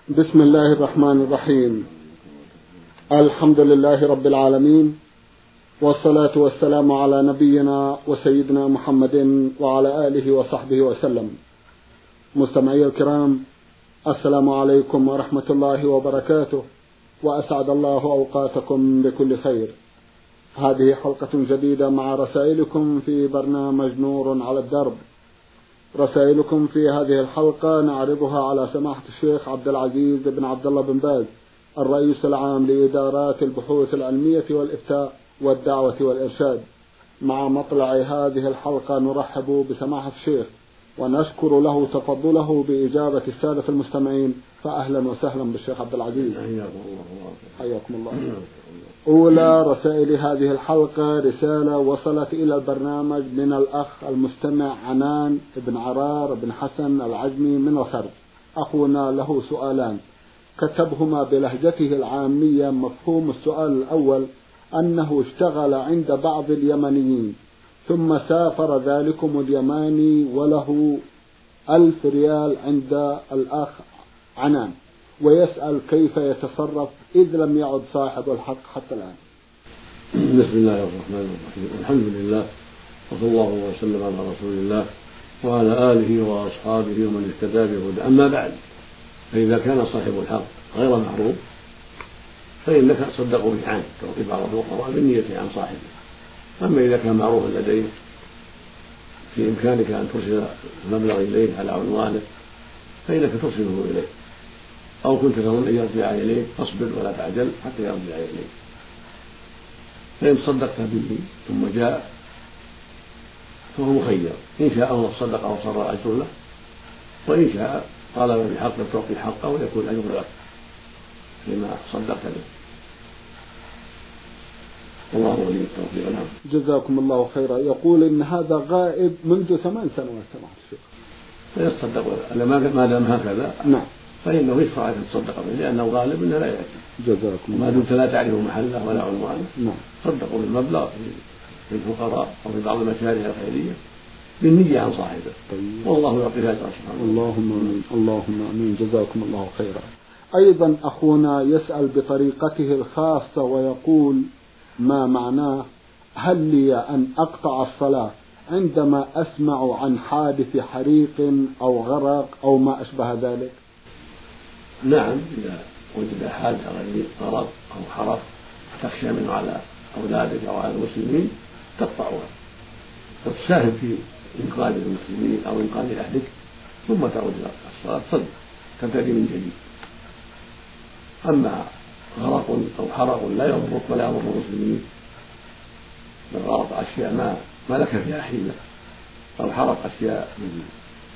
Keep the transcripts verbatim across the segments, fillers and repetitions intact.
بسم الله الرحمن الرحيم. الحمد لله رب العالمين، والصلاة والسلام على نبينا وسيدنا محمد وعلى آله وصحبه وسلم. مستمعي الكرام، السلام عليكم ورحمة الله وبركاته، وأسعد الله أوقاتكم بكل خير. هذه حلقة جديدة مع رسائلكم في برنامج نور على الدرب. رسائلكم في هذه الحلقة نعرضها على سماحة الشيخ عبد العزيز بن عبد الله بن باز، الرئيس العام لإدارات البحوث العلمية والإفتاء والدعوة والإرشاد. مع مطلع هذه الحلقة نرحب بسماحة الشيخ ونشكر له تفضله بإجابة السادة المستمعين، فأهلا وسهلا بالشيخ عبد العزيز. حياكم الله. أولى رسائل هذه الحلقة رسالة وصلت إلى البرنامج من الأخ المستمع عنان بن عرار بن حسن العجمي من الخرج. أخونا له سؤالان كتبهما بلهجته العامية. مفهوم السؤال الأول أنه اشتغل عند بعض اليمنيين ثم سافر ذلكم اليماني وله ألف ريال عند الأخ عنان، ويسأل كيف يتصرف إذ لم يعد صاحب الحق حتى الآن. بسم الله الرحمن الرحيم، الحمد لله، وصلى الله وسلم على رسول الله وعلى آله وأصحابه ومن اهتدى بهداه. أما بعد، فإذا كان صاحب الحق غير معروف فإنك تصدق به عنه، تعطي بعض الفقراء بالنية عن صاحبه. أما إذا كان معروفا لديه في إمكانك أن ترسل المبلغ إليه على عنوانه فإنك ترسله إليه، أو كنت تظن أن يرجع إليك فاصبر ولا تعجل حتى يرجع إليك. فإن تصدقت به ثم جاء فهو مخير، إن شاء الله صدق أو صار الأجر له، وإن شاء طالب بحق تعطي حقه ويكون الأجر لك فيما صدقت به. والله ولي التوفيق. نعم. جزاكم الله خيرا. يقول إن هذا غائب منذ ثمان سنوات سمعت الشيخ. فيصدق ما دام هكذا. نعم. فإنه يشرع أن تصدق به لأنه غالب أنه لا يأتي. جزاكم الله. ما دمت لا تعرف محله ولا عنوانه. نعم. صدقوا بالمبلغ في الفقراء أو في بعض المشاريع الخيرية بالنية عن صاحبه. طيب. والله يعطي أجرا سبحانه. اللهم آمين. اللهم آمين. جزاكم الله خيرا. أيضا أخونا يسأل بطريقته الخاصة ويقول ما معناه: هل لي أن أقطع الصلاة عندما أسمع عن حادث حريق أو غرق أو ما أشبه ذلك؟ نعم، إذا وجد حادث غرق أو حرق تخشى منه على أولادك أو على المسلمين تقطعها وتساهم في إنقاذ المسلمين أو إنقاذ أهلك، ثم تعود إلى الصلاة تصلي تبتدي من جديد. أما غرق أو حرق لا يضرك ولا يضر المسلمين، بل غرق أشياء ما ما لك فيها حيلة، أو حرق أشياء من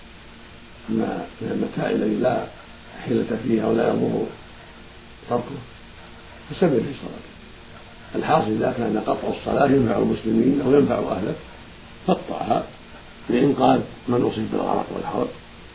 من المتاع الذي لا حيلة فيها ولا يضر تركه، فسبب في صلاتك. الحاصل إذا كان قطع الصلاة ينفع المسلمين أو ينفع أهلك فاقطعها لإنقاذ من أصيب بالغرق والحرق،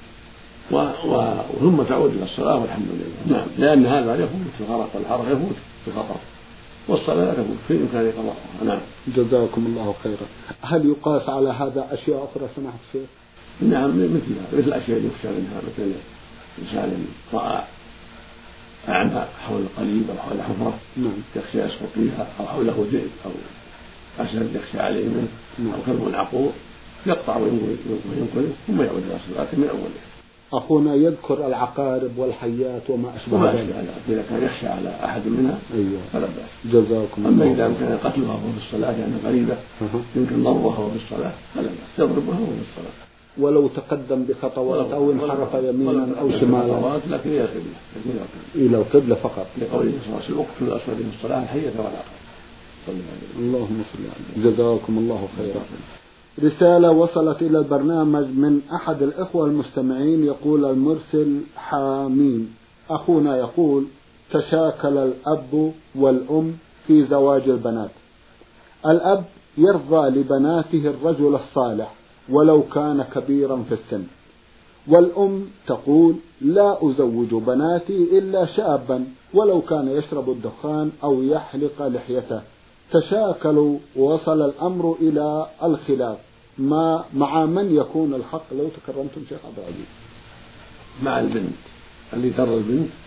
وثم تعود إلى الصلاة والحمد لله. نعم، لأن هذا يفوت في الغرق والحرق، يفوت في خطر، والصلاة لا تفوت في إمكان قضاءها. نعم. جزاكم الله خيرا. هل يقاس على هذا أشياء أخرى سماحة الشيخ؟ نعم، مثلها مثل الأشياء يخشى منها، مثل إنسان رأى أعمى حول قليب أو حول حفرة نعم. يخشى يسقط فيها، أو حوله ذئب أو أسد يخشى عليه منه، نعم. أو كلب عقور، يقطع وينقذه ثم يعود إلى الصلاة من أوله. أخونا يذكر العقارب والحيات وما أشبه ذلك، إذا كان يخشى على أحد منها أيوة. فلا بأس. جزاكم أما الله. إذا كان قتلها وهو في الصلاة لأنها قريبة يمكن ضربها وهو في الصلاة فلا بأس، يضربها وهو في الصلاة ولو تقدم بخطوات أو انحرف يمينا أو شمالا، لكن إلى القبلة إلى القبلة فقط، لقوله صلى الله عليه وسلم: اقتلوا الأسود في الصلاة الحية والعقرب. اللهم صل عليه. جزاكم الله خيرا. رسالة وصلت إلى البرنامج من أحد الإخوة المستمعين، يقول المرسل حامين. أخونا يقول: تشاكل الأب والأم في زواج البنات. الأب يرضى لبناته الرجل الصالح ولو كان كبيرا في السن، والأم تقول: لا أزوج بناتي إلا شابا ولو كان يشرب الدخان أو يحلق لحيته. تشاكلوا ووصل الأمر إلى الخلاف. ما مع من يكون الحق لو تكرمتم شيخ عبد العزيز؟ مع البنت اللي ترى البنت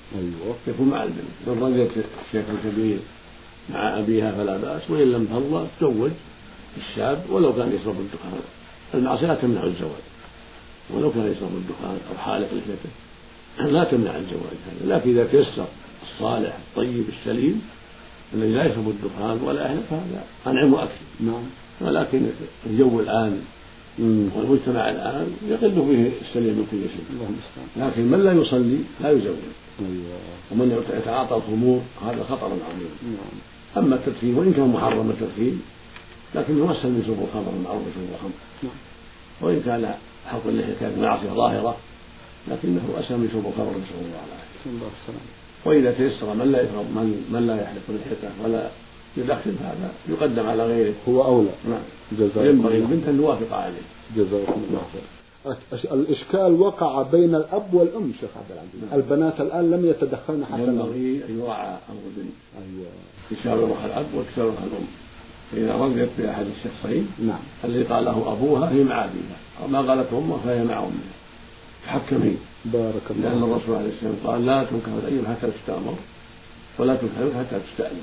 أيوة. يكون مع البنت. إن رضيت الشيخ الكبير مع أبيها فلا بأس، وإن لم ترضى تزوج الشاب ولو كان يشرب الدخان. المعصية لا تمنع الزواج ولو كان يشرب الدخان أو حالق لحيته، لا تمنع الزواج هذا. لكن إذا تيسر الصالح الطيب السليم الذي لا يشرب الدخان ولا يحلق فهذا أنعم وأكثر. نعم. ولكن الجو الآن والمجتمع الآن يقل فيه السليم من كل شيء. لكن من لا يصلي لا يزوج. أيوة. ومن يتعاطى الخمور هذا خطر عظيم. نعم. أما التدخين وإن كان محرم التدخين لكنه أسهل من شرب الخمر، المعروف شرب الخمر. نعم. وإن كان حق اللحية كانت معصية ظاهرة لكنه أسهل من شرب الخمر، نسأل الله العافية. وإذا تيسر من لا يفرض من, من لا يحلق لحيته ولا يدخن هذا يقدم على غيره، هو أولى. نعم. وينبغي البنت أن توافق عليه. جزاكم الله خير. الإشكال وقع بين الأب والأم شيخ عبد العزيز. نعم. البنات الآن لم يتدخلن حتى ينبغي أن يراعى أمر البنت. أيوة. يشاورها الأب وتشاورها الأم. فإذا رضيت بأحد الشخصين نعم. الذي قال له أبوها هي مع أبيها، أو ما قالت أمها فهي مع أمها. تحكمي. بارك الله. لأن الرسول عليه السلام قال لا تنكح الأيم حتى تستأمر ولا تنكح حتى تستأذن.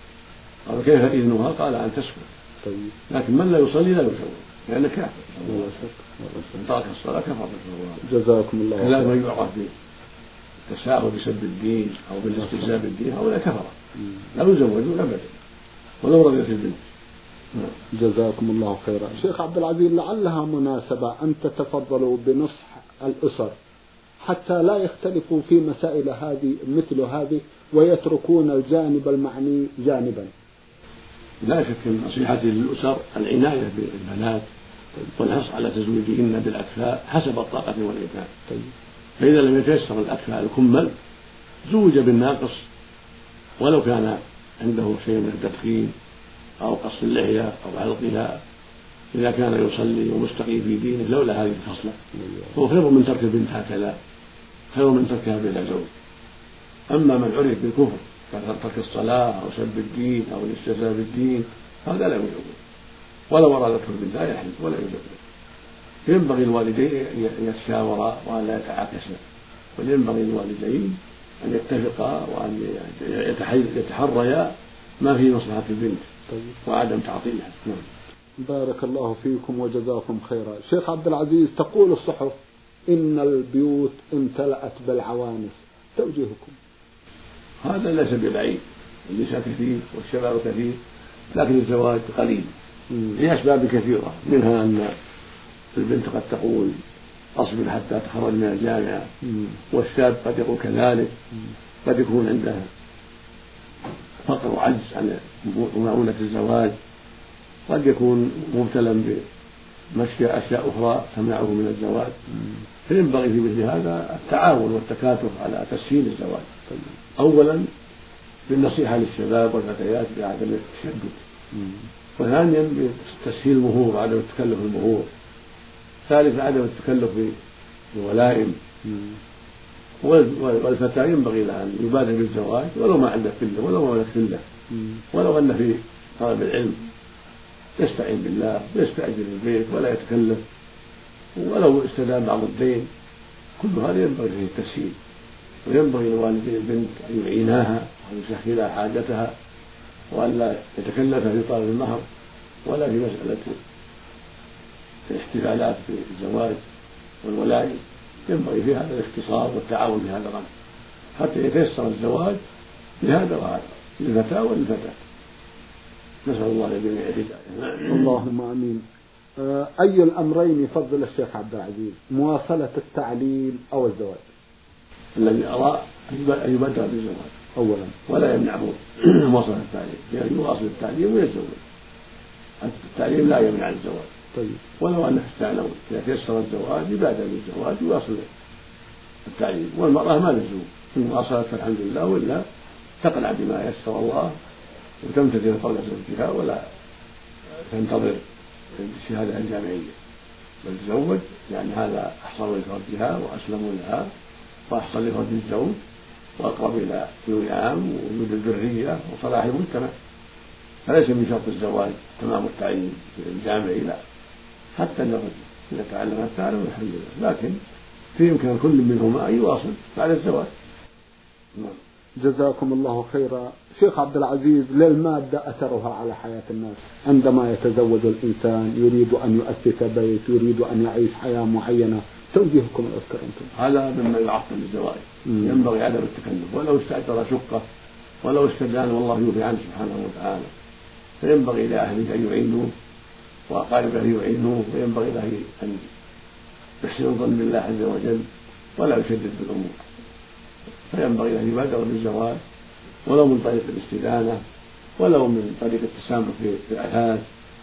قال كيف إذنها؟ قال أن تسكت. طيب. لكن من لا يصلي لا يزوج لأنه كافر. ولا شك. من ترك الصلاة كفر. جزاكم الله خير. لا من يعرف بالتساهل بسب الدين أو بالاستهزاء بالدين هؤلاء كفر لا يزوجون أبدا ولو رضيت البنت. جزاكم الله خيرا. شيخ عبد العزيز، لعلها مناسبة أن تتفضلوا بنصح الأسر حتى لا يختلفوا في مسائل هذه مثل هذه ويتركون الجانب المعني جانبا. لا شك من نصيحتي للأسر العناية بالبنات والحرص على تزويجهن بالأكفاء حسب الطاقة والإمكان. فإذا لم يتيسر الأكفاء الكمل زوج بالناقص ولو كان عنده شيء من التدخين أو قص اللحية أو علقها، إذا كان يصلي ومستقيم في دينه لولا هذه الخصلة هو خير من ترك البنت هكذا، خير من تركها بلا زوج. أما من عرف بالكفر كترك الصلاة أو سب الدين أو الاستهزاء بالدين هذا لا يزوج ولو أرادته البنت لا يحلف ولا يزوج. ينبغي الوالدين أن يتشاورا وأن لا يتعاكسا، وينبغي الوالدين أن يتفقا وأن يتحريا ما في مصلحة البنت وعدم تعطيلها. بارك الله فيكم وجزاكم خيرا. شيخ عبد العزيز، تقول الصحف إن البيوت امتلأت بالعوانس، توجيهكم؟ هذا ليس ببعيد، النساء كثير والشباب كثير لكن الزواج قليل لأسباب كثيرة، منها أن البنت قد تقول أصبر حتى تخرج من الجامعة، والشاب قد يقول كذلك، قد يكون عنده فقر وعجز عن معونة الزواج، قد يكون مبتلا بمشي أشياء أخرى تمنعه من الزواج. فينبغي في مثل هذا التعاون والتكاتف على تسهيل الزواج، أولا بالنصيحة للشباب والفتيات بعدم التشدد، وثانيا بتسهيل المهور وعدم التكلف المهور، ثالثا عدم التكلف بالولائم. والفتاة ينبغي لها أن يبادر بالزواج ولو ما عنده كله ولو ما عنده كله، ولو أن في طلب العلم يستعين بالله ويستأجر البيت ولا يتكلف، ولو استدام بعض الدين. كل هذا ينبغي فيه التسهيل، وينبغي لوالدي البنت أن يعيناها وأن يسهلا حاجتها وأن لا يتكلف في طلب المهر ولا في مسألة الاحتفالات في الزواج والولائم. ينبغي في هذا الاختصار والتعاون في هذا الأمر حتى يتيسر الزواج لهذا وهذا للفتاة وللفتاة. نسأل الله للجميع الهداية. اللهم آمين. أي الأمرين يفضل الشيخ عبد العزيز، مواصلة التعليم أو الزواج؟ الذي أرى أن يبادر بالزواج أولا ولا يمنعه مواصلة التعليم، يعني يواصل التعليم ويتزوج. التعليم لا يمنع الزواج. طيب. ولو أنه استعلم إذا تيسر الزواج يبادر بالزواج ويواصل التعليم، والمرأة ما لزوم إن واصلت فالحمد لله، ولا تقنع بما يسر الله وتمتثل قول زوجها ولا تنتظر الشهادة الجامعية، بل تزوج يعني هذا أحصل لفرجها وأسلم لها وأحصل لفرج الزوج وأقرب إلى الوئام ووجود الذرية وصلاح المجتمع. فليس من شرط الزواج تمام التعليم الجامعي، لا، حتى الرجل إذا تعلم التعلم الحمد لله، لكن في إمكان كل منهما أن يواصل بعد الزواج. جزاكم الله خيرا. شيخ عبد العزيز، للمادة أثرها على حياة الناس. عندما يتزوج الإنسان يريد أن يؤسس بيت، يريد أن يعيش حياة معينة، توجيهكم الأذكر أنتم؟ هذا مما يعطل الزواج. ينبغي عدم التكلف، ولو استأجر شقة ولو استدان والله يوفي عنه سبحانه وتعالى. فينبغي لأهله أن يعينوه وأقاربه يعينوه، وينبغي له أن يحسن الظن بالله عز وجل ولا يشدد في الأمور. فينبغي أن يبادر بالزواج ولو من طريق الاستدانة ولو من طريق التسامح في الأثاث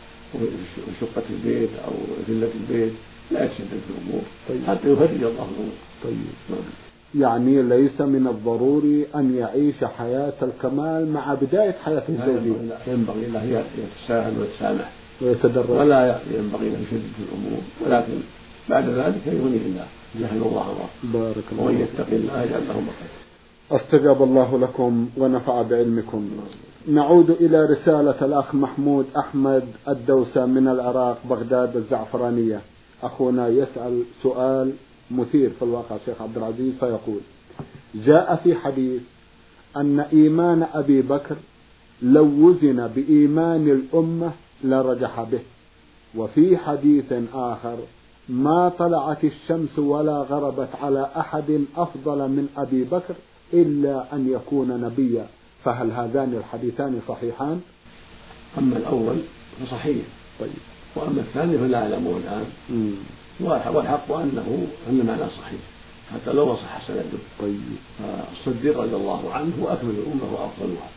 وشقة البيت أو فلة البيت، لا يتشدد في الأمور طيب. حتى يفرج الله الأمور. طيب. يعني ليس من الضروري أن يعيش حياة الكمال مع بداية حياة الزوجية. لا، ينبغي له يتساهل ويتسامح ويتدرج، ولا ينبغي له يشدد في الأمور، ولكن بعد ذلك يغنيه الله يحل الله الله. بارك الله. ومن يتق الله يجعل له مخرجا. استجاب الله لكم ونفع بعلمكم. نعود إلى رسالة الأخ محمود أحمد الدوسة من العراق بغداد الزعفرانية. أخونا يسأل سؤال مثير في الواقع شيخ عبد العزيز، فيقول: جاء في حديث أن إيمان أبي بكر لو وزن بإيمان الأمة لرجح به، وفي حديث آخر: ما طلعت الشمس ولا غربت على أحد أفضل من أبي بكر إلا أن يكون نبيا، فهل هذان الحديثان صحيحان؟ أما الأول فصحيح، طيب. وأما الثاني فلا أعلمه الآن. مم. والحق أنه أن معناه صحيح حتى لو صح سنده. طيب. فالصديق رضي الله عنه هو أكمل الأمة وأفضلها،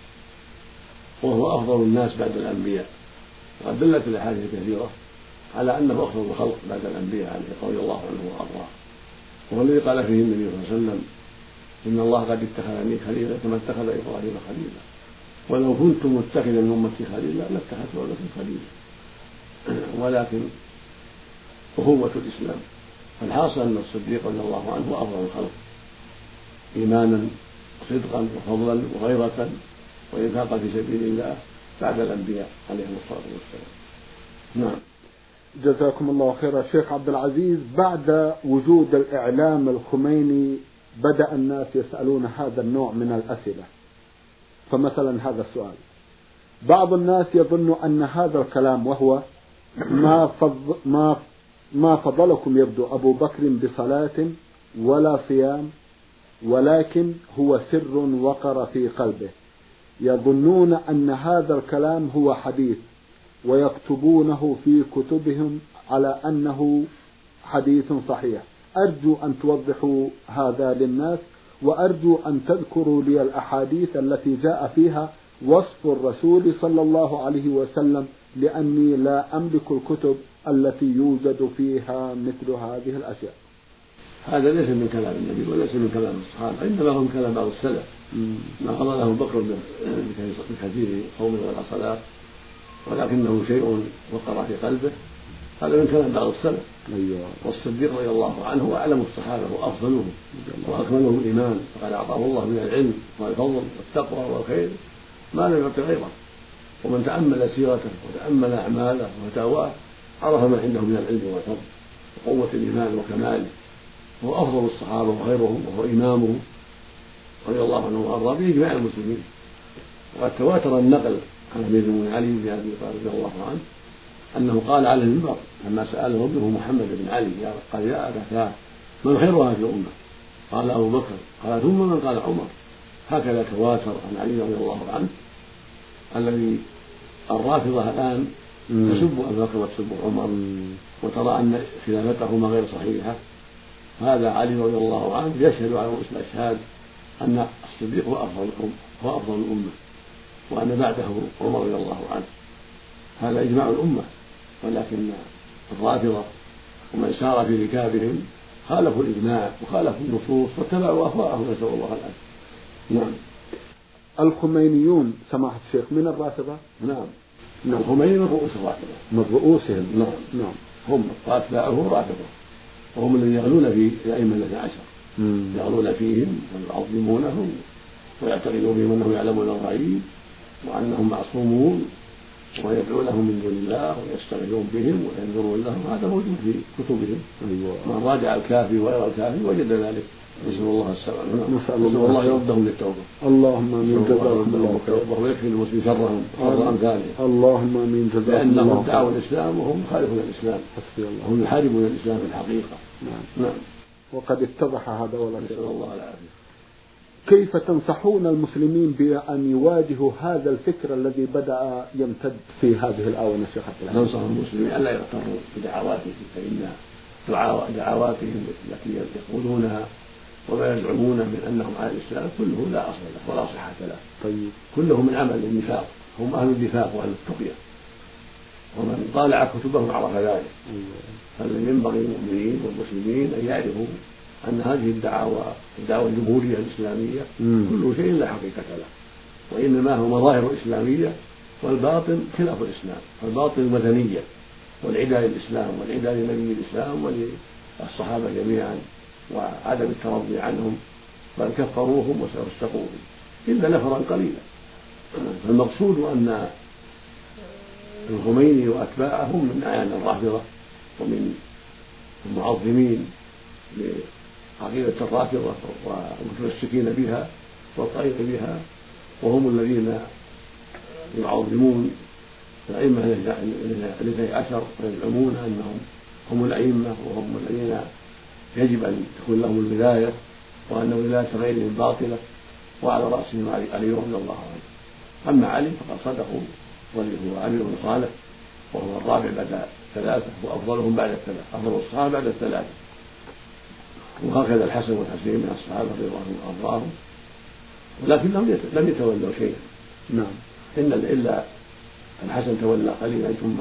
وهو أفضل الناس بعد الأنبياء، وقد دلت الأحاديث كثيرة على أنه أفضل الخلق بعد الأنبياء رضي الله عنه وأرضاه. وهو الذي قال فيه النبي صلى الله عليه وسلم: إن الله قد اتخذني خليلا كما اتخذ إبراهيم خليلا، ولو كنت متخذا من أمتي خليلا لاتخذت لكم خليلا. ولكن أخوة الإسلام، فالحاصل أن الصديق رضي الله عنه هو أفضل الخلق إيمانا وصدقا وفضلا وغيرة وإنفاقا في سبيل الله بعد الأنبياء عليهم الصلاة والسلام. نعم. جزاكم الله خيرا. شيخ عبد العزيز، بعد وجود الإعلام الخميني بدأ الناس يسألون هذا النوع من الأسئلة. فمثلا هذا السؤال: بعض الناس يظن أن هذا الكلام وهو ما فض ما ما فضلكم يبدو أبو بكر بصلاة ولا صيام، ولكن هو سر وقر في قلبه، يظنون أن هذا الكلام هو حديث ويكتبونه في كتبهم على أنه حديث صحيح. أرجو أن توضحوا هذا للناس، وأرجو أن تذكروا لي الأحاديث التي جاء فيها وصف الرسول صلى الله عليه وسلم، لأني لا أملك الكتب التي يوجد فيها مثل هذه الأشياء. هذا ليس من كلام النبي وليس من كلام الصحابة، إنما هو من كلام بعض السلف. ما قضى بكر بكثير قومه ولا صلاة، ولكنه شيء وقر في قلبه، هذا من كلام بعض السلف. أيوة. والصديق رضي الله عنه هو أعلم الصحابة وأفضلهم وأكملهم إيمان، فقد أعطاه الله من العلم والفضل والتقوى والخير ما لم يعط غيره. ومن تأمل سيرته وتأمل أعماله وفتاواه عرف ما عنده من العلم والفضل وقوة الإيمان وكماله، وهو أفضل الصحابة وخيرهم وهو إمامهم رضي الله عنه وأرضاه بإجماع المسلمين. وقد تواتر النقل عن أمير المؤمنين علي بن أبي طالب رضي الله عنه أنه قال على المنبر لما سأله ابنه محمد بن علي: قال يا أبتاه من خير هذه الأمة؟ قال أبو بكر. قال ثم من؟ قال عمر. هكذا تواتر عن علي رضي الله عنه، الذي الرافضة الآن تسب أبو بكر وتسب عمر وترى أن خلافته غير صحيحة. هذا علي رضي الله عنه يشهد على رؤوس الأشهاد أن الصديق هو أفضل الأمة هو أفضل الأمة وأن بعده عمر رضي الله عنه. هذا إجماع الأمة، ولكن الرافضة ومن سار في ركابهم خالفوا الإجماع وخالفوا النصوص واتبعوا أهواءهم، نسأل الله العافية. نعم. الخمينيون سماحة الشيخ من الرافضة؟ نعم. نعم. الخميني من رؤوس الرافضة. من رؤوسهم. نعم. نعم. هم وأتباعه رافضة، وهم الذين يغلون في الأئمة الاثني عشر، يغلون فيهم ويعظمونهم ويعتقدون فيهم أنهم يعلمون الغيب وأنهم معصومون ويدعو لهم من دون الله ويستغيثون بهم وينذرون لهم، هذا موجود في كتبهم. من راجع الكافي ويرى الكافي وجد ذلك. نسأل الله السلامة، نسأل الله يردهم للتوبة. اللهم آمين. جزاكم الله خيرا. ويكفي المسلم شرهم شر أمثالهم. اللهم آمين. جزاكم الله خيرا. لأنهم ادعوا الإسلام وهم خالفون الإسلام، هم يحاربون الإسلام في الحقيقة. نعم. نعم. وقد اتضح هذا ولا نسأل الله العافية. كيف تنصحون المسلمين بأن يواجهوا هذا الفكر الذي بدأ يمتد في هذه الآونة شيخ عبد العزيز؟ ننصح المسلمين ألا يغتروا بدعواتهم، فإن دعواتهم التي يقولونها وما يزعمون من أنهم على الإسلام كله لا أصل له ولا صحة له. طيب. كله من عمل النفاق، هم أهل النفاق وأهل التقية، ومن طالع كتبهم عرف ذلك. فالذي ينبغي للمؤمنين والمسلمين أن يعرفوا أن هذه الدعاوى الدعوة الجمهورية الإسلامية كل شيء لا حقيقة له، وإنما هو مظاهر إسلامية، والباطن خلاف الإسلام. فالباطن المدنية والعداء للإسلام والعداء لنبي الإسلام وللصحابة جميعا وعدم الترضي عنهم، بل كفروهم واستقوهم إلا نفرا قليلا. فالمقصود أن الخميني وأتباعهم من أعيان الرافضة ومن المعظمين لعقيدة الرافضة والمتمسكين بها والطريق بها، وهم الذين يعظمون الأئمة الاثني عشر ويزعمون أنهم هم الأئمة وهم الذين يجب أن تكون لهم الولاية، وأن ولاية غيرهم باطلة، وعلى رأسهم علي رضي الله عنه. أما علي فقد صدقوا، وهو علي بن صالح وهو الرابع بعد ثلاثة وأفضلهم بعد الثلاثة، أفضل الصحابة بعد الثلاثة. وهكذا الحسن والحسين من الصحابة رضي الله عنهم وأرضاهم، ولكنهم لم يتولوا شيئا. نعم. إن إلا الحسن تولى قليلا ثم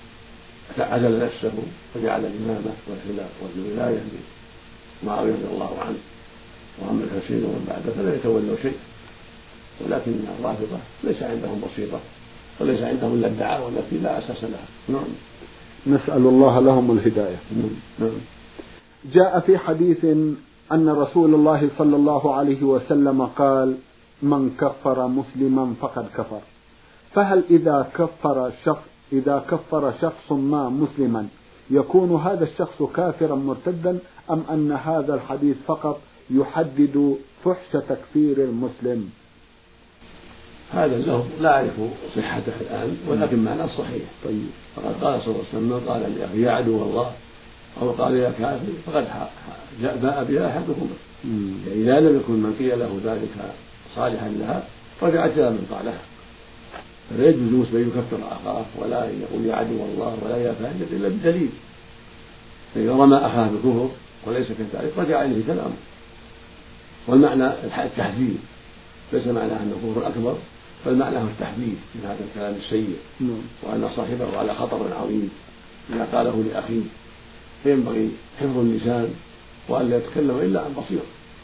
عزل نفسه وجعل الإمامة والولاية لمعاوية رضي الله عنه، وأما الحسين ومن بعده فلم يتولوا شيء. ولكن الرافضة ليس عندهم بسيطة وليس عندهم إلا الدعاوى التي لا أساس لها. نعم. نسأل الله لهم الهداية. نعم. جاء في حديث أن رسول الله صلى الله عليه وسلم قال: من كفر مسلما فقد كفر. فهل إذا كفر شخص إذا كفر شخص ما مسلما يكون هذا الشخص كافرا مرتدا، أم أن هذا الحديث فقط يحدد فحش تكفير المسلم؟ هذا له لا أعرف صحته الآن، ولكن معناه صحيح. طيب. فقد قال صلى الله عليه وسلم: قال لأخي يا عدو الله، أو قال يا كافر، فقد باء بها أحدهما. يعني إذا لم يكن من قيل له ذلك صالحا لها رجعت إلى من قالها. فلا يجوز المسلم يكفر أخاه ولا يقول يا عدو الله ولا يا فاجر إلا بدليل. فإذا رمى أخاه بالكفر وليس كذلك رجع إليه كلامه. والمعنى التحذير، ليس معناه أنه كفر أكبر، بل معناه التحذير من هذا الكلام السيء، وأن صاحبه على خطر عظيم إذا قاله لأخيه. فينبغي حفظ اللسان وأن لا يتكلم إلا عن بصيرة.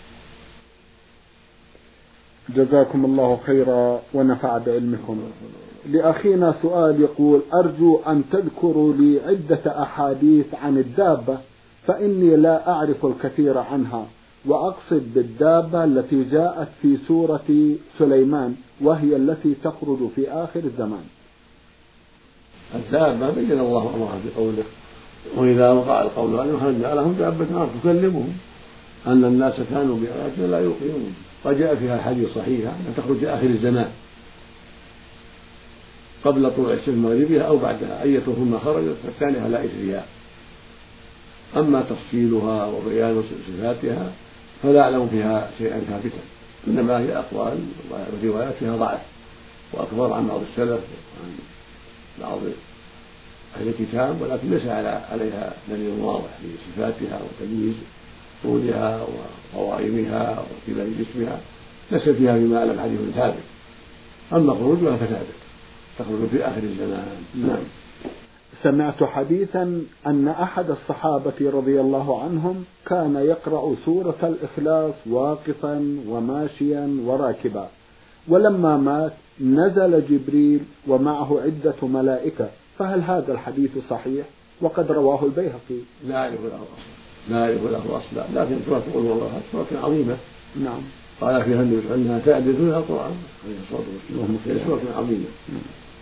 جزاكم الله خيرا ونفع بعلمكم. لأخينا سؤال يقول: أرجو أن تذكروا لي عدة أحاديث عن الدابة، فإني لا أعرف الكثير عنها، وأقصد بالدابة التي جاءت في سورة سليمان وهي التي تخرج في آخر الزمان. الدابة بين الله أمرها بقوله: وإذا وقع القول عليهم خرجنا لهم دابة الأرض تكلمهم أن الناس كانوا بآياتنا لا يوقنون. وجاء فيها حديث صحيح أن تخرج آخر الزمان قبل طلوع الشمس مغربها أو بعدها، أيتهما خرجت فالثانية لا إثرياء. أما تفصيلها وبيان صفاتها فلا أعلم فيها شيئا ثابتا، إنما هي أقوال وروايات فيها ضعف، وأخبار عن بعض السلف وعن بعض أهل الكتاب، ولكن ليس عليها دليل واضح في صفاتها وتمييز طولها وقوائمها وكبر جسمها، ليس فيها فيما أعلم حديث ثابت. أما خروجها فثابت، تخرج في آخر الزمان. نعم. سمعت حديثا أن أحد الصحابة رضي الله عنهم كان يقرأ سورة الإخلاص واقفا وماشيا وراكبا، ولما مات نزل جبريل ومعه عدة ملائكة، فهل هذا الحديث صحيح؟ وقد رواه البيهقي. لا أعرف له أصلا، لا أعرف له أصلا، لكن سورة قل هو الله سورة عظيمة. نعم. قال فيها النبي أنها تعدل فيها القرآن عليه الصلاة والسلام، هي سورة عظيمة.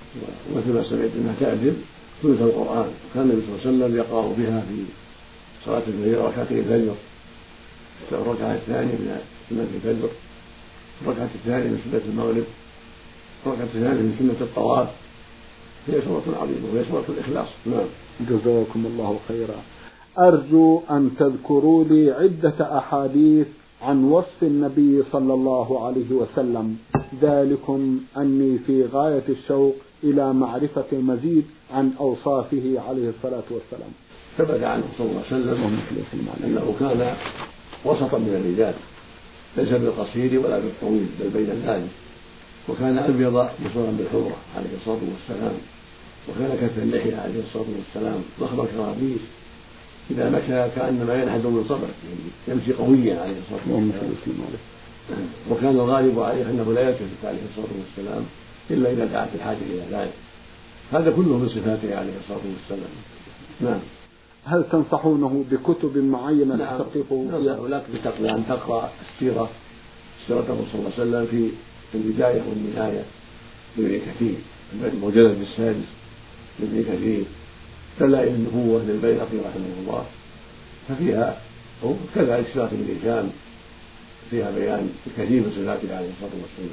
ومثل ما سمعت أنها تعدل ثلث القرآن. كان النبي صلى الله عليه وسلم يقرأ بها في صلاة الفجر ركعتي الفجر، الركعة الثانية من سنة الفجر، الركعة الثانية من سنة المغرب، الركعة الثانية من سنة الطواف. هي سورة عظيمة وهي سورة الإخلاص. نعم. جزاكم الله خيرا. أرجو أن تذكروا لي عدة أحاديث عن وصف النبي صلى الله عليه وسلم، ذلكم أني في غاية الشوق إلى معرفة المزيد عن أوصافه عليه الصلاة والسلام. ثبت عنه صلى الله عليه وسلم أنه كان وسطا من الرجال، ليس بالقصير ولا بالطويل بل بين ذلك، وكان أبيض مصرا بالحمرة عليه الصلاة والسلام، وكان كث اللحية عليه الصلاة والسلام، ضخم الكرابيس، إذا مشى كأنما ينحد من صبر، يعني يمشي قويا عليه الصلاة والسلام. وكان الغالب عليه أنه لا يلتفت عليه الصلاة والسلام إلا إذا دعت الحاجة إلى ذلك. هذا كله من صفاته عليه الصلاة والسلام. نعم. هل تنصحونه بكتب معينة تثقفه فيها؟ نعم، لك بتقوى أن تقرأ السيرة سيرة الرسول صلى الله عليه وسلم في البداية والنهاية لابن كثير، المجلد السادس لابن كثير، دلائل النبوة للبيهقي رحمه الله، ففيها كذلك سيرة ابن هشام فيها بيان كثير من صفاته عليه الصلاة والسلام.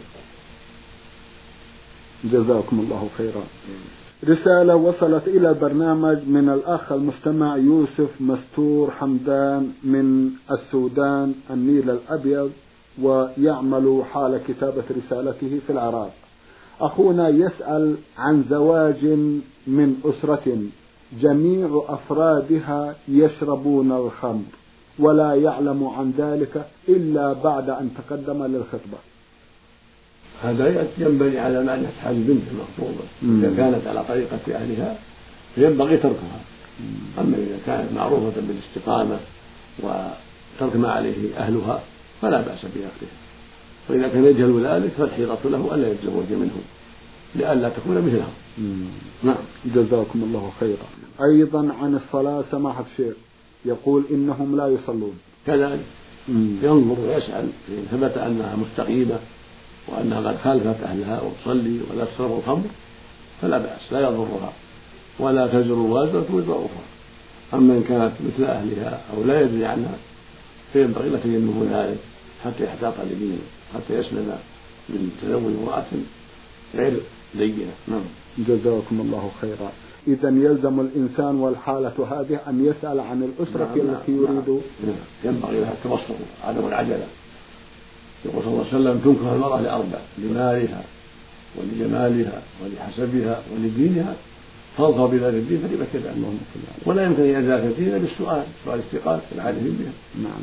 جزاكم الله خيرا. رسالة وصلت إلى البرنامج من الأخ المستمع يوسف مستور حمدان من السودان النيل الأبيض، ويعمل حال كتابة رسالته في العراق. أخونا يسأل عن زواج من أسرة جميع أفرادها يشربون الخمر ولا يعلم عن ذلك إلا بعد أن تقدم للخطبة. هذا ينبغي على معنى حال البنت المخطوبة، إذا كانت على طريقة أهلها فينبغي تركها. أما إذا كانت معروفة بالاستقامة وترك ما عليه أهلها فلا بأس بأخذها، وإذا كان يجهل ذلك فالحيرة له ألا يتزوج منهم لئلا تكون مثلهم. نعم. جزاكم الله خيرا. أيضا عن الصلاة سماحة الشيخ يقول إنهم لا يصلون. كذلك ينظر ويسأل، إن ثبت أنها مستقيمة وأنها قد خالفت أهلها وتصلي ولا تشرب الخمر فلا بأس، لا يضرها ولا تزر وازرة وزر أخرى. أما إن كانت مثل أهلها أو لا يدري عنها فينبغي له تجنب ذلك حتى يحتاط لدينه، حتى يسلم من تزوج امرأة غير دينة. نعم. جزاكم الله خيرا. إذا يلزم الإنسان والحالة هذه أن يسأل عن الأسرة نعم. التي يريد. نعم. ينبغي لها التبصر عدم العجلة. يقول صلى الله عليه وسلم تنكح المرأة لأربع: لمالها ولجمالها ولحسبها ولدينها، فاظهر بذات الدين فليبت عنه. ولا يمكن أن يزال الدين بالسؤال، سؤال استيقاظ العالم بها. نعم.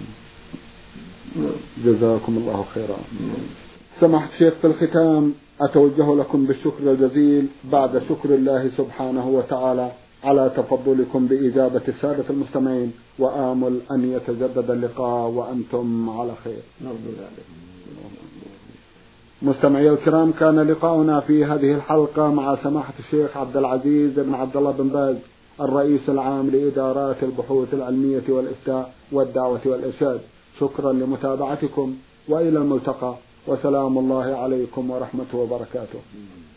جزاكم الله خيرا. سماحة الشيخ، في الختام أتوجه لكم بالشكر الجزيل بعد شكر الله سبحانه وتعالى على تفضلكم بإجابة السادة المستمعين، وآمل أن يتجدد اللقاء وأنتم على خير. مستمعي الكرام، كان لقاؤنا في هذه الحلقة مع سماحة الشيخ عبد العزيز بن عبد الله بن باز، الرئيس العام لإدارات البحوث العلمية والإفتاء والدعوة والإرشاد. شكرا لمتابعتكم وإلى الملتقى، وسلام الله عليكم ورحمته وبركاته.